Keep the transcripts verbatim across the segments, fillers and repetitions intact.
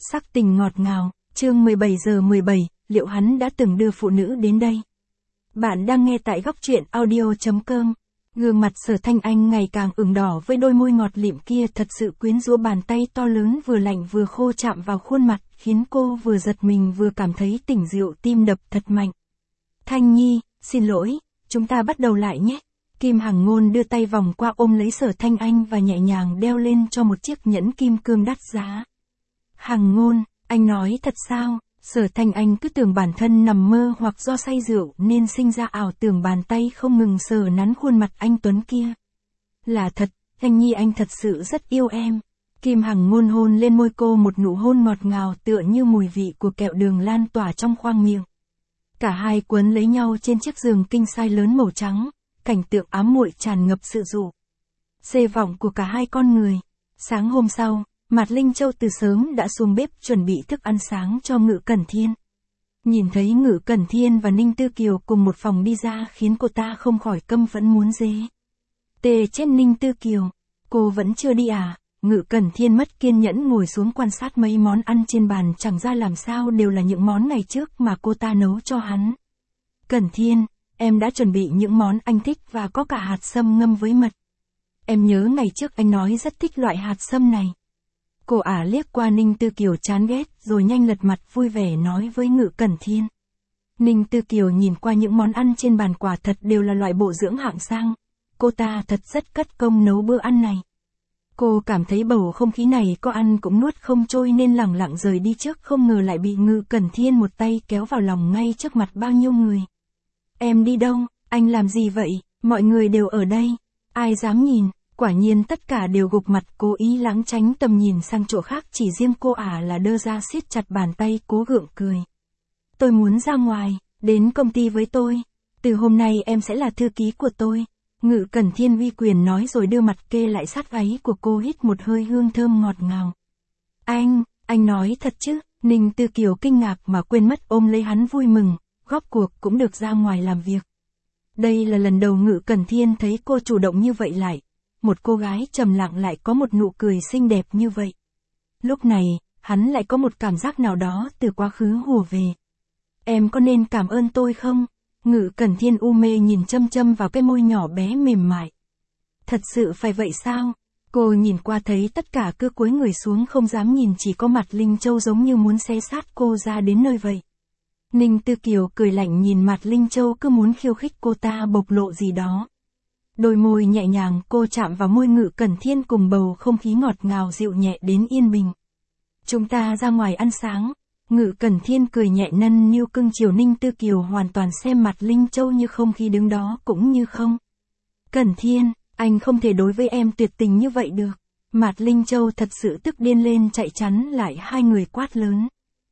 Sắc tình ngọt ngào, chương mười bảy giờ mười bảy, liệu hắn đã từng đưa phụ nữ đến đây? Bạn đang nghe tại góc truyện audio chấm com. Gương mặt Sở Thanh Anh ngày càng ửng đỏ với đôi môi ngọt lịm kia thật sự quyến rũ, bàn tay to lớn vừa lạnh vừa khô chạm vào khuôn mặt, khiến cô vừa giật mình vừa cảm thấy tỉnh rượu, tim đập thật mạnh. Thanh Nhi, xin lỗi, chúng ta bắt đầu lại nhé. Kim Hằng Ngôn đưa tay vòng qua ôm lấy Sở Thanh Anh và nhẹ nhàng đeo lên cho một chiếc nhẫn kim cương đắt giá. Hằng Ngôn, anh nói thật sao? Sở Thanh Anh cứ tưởng bản thân nằm mơ hoặc do say rượu nên sinh ra ảo tưởng bàn tay không ngừng sờ nắn khuôn mặt anh tuấn kia. Là thật, Thanh Nhi anh thật sự rất yêu em. Kim Hằng Ngôn hôn lên môi cô, một nụ hôn ngọt ngào tựa như mùi vị của kẹo đường lan tỏa trong khoang miệng. Cả hai quấn lấy nhau trên chiếc giường king size lớn màu trắng, cảnh tượng ám muội tràn ngập sự dụ dê vọng của cả hai con người. Sáng hôm sau, Mạt Linh Châu từ sớm đã xuống bếp chuẩn bị thức ăn sáng cho Ngự Cẩn Thiên. Nhìn thấy Ngự Cẩn Thiên và Ninh Tư Kiều cùng một phòng đi ra khiến cô ta không khỏi căm phẫn muốn dế. Tê chết Ninh Tư Kiều, cô vẫn chưa đi à? Ngự Cẩn Thiên mất kiên nhẫn ngồi xuống quan sát mấy món ăn trên bàn, chẳng ra làm sao đều là những món ngày trước mà cô ta nấu cho hắn. Cẩn Thiên, em đã chuẩn bị những món anh thích và có cả hạt sâm ngâm với mật. Em nhớ ngày trước anh nói rất thích loại hạt sâm này. Cô ả liếc qua Ninh Tư Kiều chán ghét rồi nhanh lật mặt vui vẻ nói với Ngự Cẩn Thiên. Ninh Tư Kiều nhìn qua những món ăn trên bàn, quả thật đều là loại bổ dưỡng hạng sang. Cô ta thật rất cất công nấu bữa ăn này. Cô cảm thấy bầu không khí này có ăn cũng nuốt không trôi nên lẳng lặng rời đi trước, không ngờ lại bị Ngự Cẩn Thiên một tay kéo vào lòng ngay trước mặt bao nhiêu người. Em đi đâu? Anh làm gì vậy? Mọi người đều ở đây. Ai dám nhìn? Quả nhiên tất cả đều gục mặt, cố ý lảng tránh tầm nhìn sang chỗ khác, chỉ riêng cô ả là đơ ra siết chặt bàn tay, cố gượng cười. Tôi muốn ra ngoài, đến công ty với tôi. Từ hôm nay em sẽ là thư ký của tôi. Ngự Cẩn Thiên uy quyền nói rồi đưa mặt kê lại sát gáy của cô, hít một hơi hương thơm ngọt ngào. Anh, anh nói thật chứ? Ninh Tư Kiều kinh ngạc mà quên mất ôm lấy hắn vui mừng, góp cuộc cũng được ra ngoài làm việc. Đây là lần đầu Ngự Cẩn Thiên thấy cô chủ động như vậy, lại một cô gái trầm lặng lại có một nụ cười xinh đẹp như vậy. Lúc này, hắn lại có một cảm giác nào đó từ quá khứ hùa về. Em có nên cảm ơn tôi không? Ngự Cẩn Thiên u mê nhìn chăm chăm vào cái môi nhỏ bé mềm mại. Thật sự phải vậy sao? Cô nhìn qua thấy tất cả cứ cúi người xuống không dám nhìn, chỉ có Mạt Linh Châu giống như muốn xé xác cô ra đến nơi vậy. Ninh Tư Kiều cười lạnh nhìn Mạt Linh Châu, cứ muốn khiêu khích cô ta bộc lộ gì đó. Đôi môi nhẹ nhàng cô chạm vào môi Ngự Cẩn Thiên, cùng bầu không khí ngọt ngào dịu nhẹ đến yên bình. Chúng ta ra ngoài ăn sáng. Ngự Cẩn Thiên cười nhẹ nâng niu cưng chiều Ninh Tư Kiều, hoàn toàn xem Mạt Linh Châu như không khí đứng đó cũng như không. Cẩn Thiên, anh không thể đối với em tuyệt tình như vậy được. Mạt Linh Châu thật sự tức điên lên, chạy chắn lại hai người quát lớn.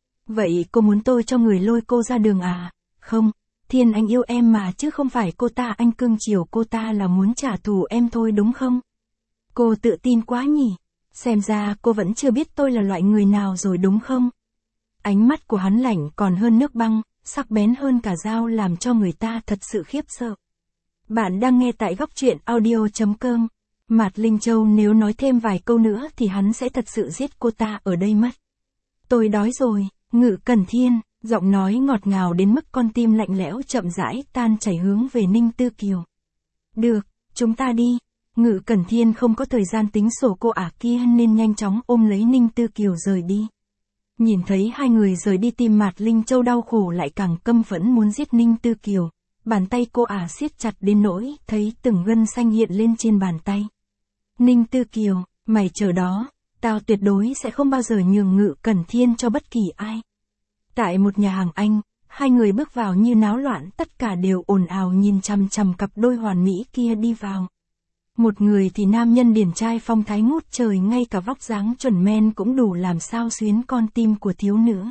Vậy cô muốn tôi cho người lôi cô ra đường à? Không, Thiên anh yêu em mà chứ không phải cô ta, anh cưng chiều cô ta là muốn trả thù em thôi đúng không? Cô tự tin quá nhỉ? Xem ra cô vẫn chưa biết tôi là loại người nào rồi đúng không? Ánh mắt của hắn lạnh còn hơn nước băng, sắc bén hơn cả dao, làm cho người ta thật sự khiếp sợ. Bạn đang nghe tại góc truyện audio chấm com. Mạt Linh Châu nếu nói thêm vài câu nữa thì hắn sẽ thật sự giết cô ta ở đây mất. Tôi đói rồi. Ngự Cẩn Thiên, giọng nói ngọt ngào đến mức con tim lạnh lẽo chậm rãi tan chảy hướng về Ninh Tư Kiều. Được, chúng ta đi. Ngự Cẩn Thiên không có thời gian tính sổ cô ả kia nên nhanh chóng ôm lấy Ninh Tư Kiều rời đi. Nhìn thấy hai người rời đi, tim Mạt Linh Châu đau khổ lại càng căm phẫn muốn giết Ninh Tư Kiều. Bàn tay cô ả siết chặt đến nỗi thấy từng gân xanh hiện lên trên bàn tay. Ninh Tư Kiều, mày chờ đó, tao tuyệt đối sẽ không bao giờ nhường Ngự Cẩn Thiên cho bất kỳ ai. Tại một nhà hàng Anh, hai người bước vào như náo loạn, tất cả đều ồn ào nhìn chằm chằm cặp đôi hoàn mỹ kia đi vào. Một người thì nam nhân điển trai phong thái ngút trời, ngay cả vóc dáng chuẩn men cũng đủ làm sao xuyến con tim của thiếu nữ.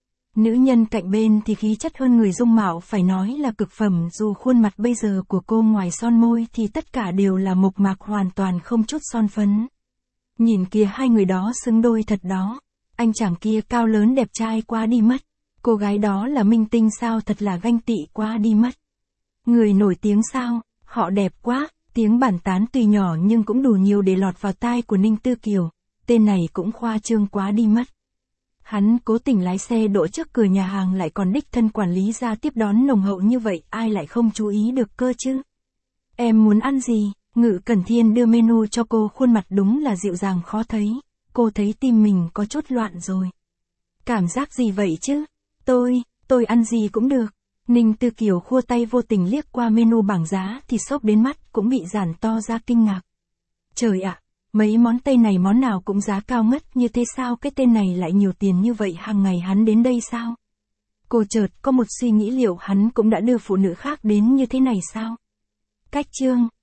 Nữ nhân cạnh bên thì khí chất hơn người, dung mạo phải nói là cực phẩm, dù khuôn mặt bây giờ của cô ngoài son môi thì tất cả đều là mộc mạc, hoàn toàn không chút son phấn. Nhìn kìa, hai người đó xứng đôi thật đó. Anh chàng kia cao lớn đẹp trai quá đi mất. Cô gái đó là minh tinh sao, thật là ganh tị quá đi mất. Người nổi tiếng sao, họ đẹp quá. Tiếng bàn tán tuy nhỏ nhưng cũng đủ nhiều để lọt vào tai của Ninh Tư Kiều. Tên này cũng khoa trương quá đi mất. Hắn cố tình lái xe đỗ trước cửa nhà hàng lại còn đích thân quản lý ra tiếp đón nồng hậu như vậy, ai lại không chú ý được cơ chứ? Em muốn ăn gì? Ngự Cẩn Thiên đưa menu cho cô, khuôn mặt đúng là dịu dàng khó thấy. Cô thấy tim mình có chút loạn rồi. Cảm giác gì vậy chứ? Tôi, tôi ăn gì cũng được. Ninh Tư Kiều khua tay vô tình liếc qua menu bảng giá thì sốc đến mắt cũng bị giản to ra kinh ngạc. Trời ạ, mấy món Tây này món nào cũng giá cao ngất như thế sao, cái tên này lại nhiều tiền như vậy, hàng ngày hắn đến đây sao? Cô chợt có một suy nghĩ, liệu hắn cũng đã đưa phụ nữ khác đến như thế này sao? Cách chương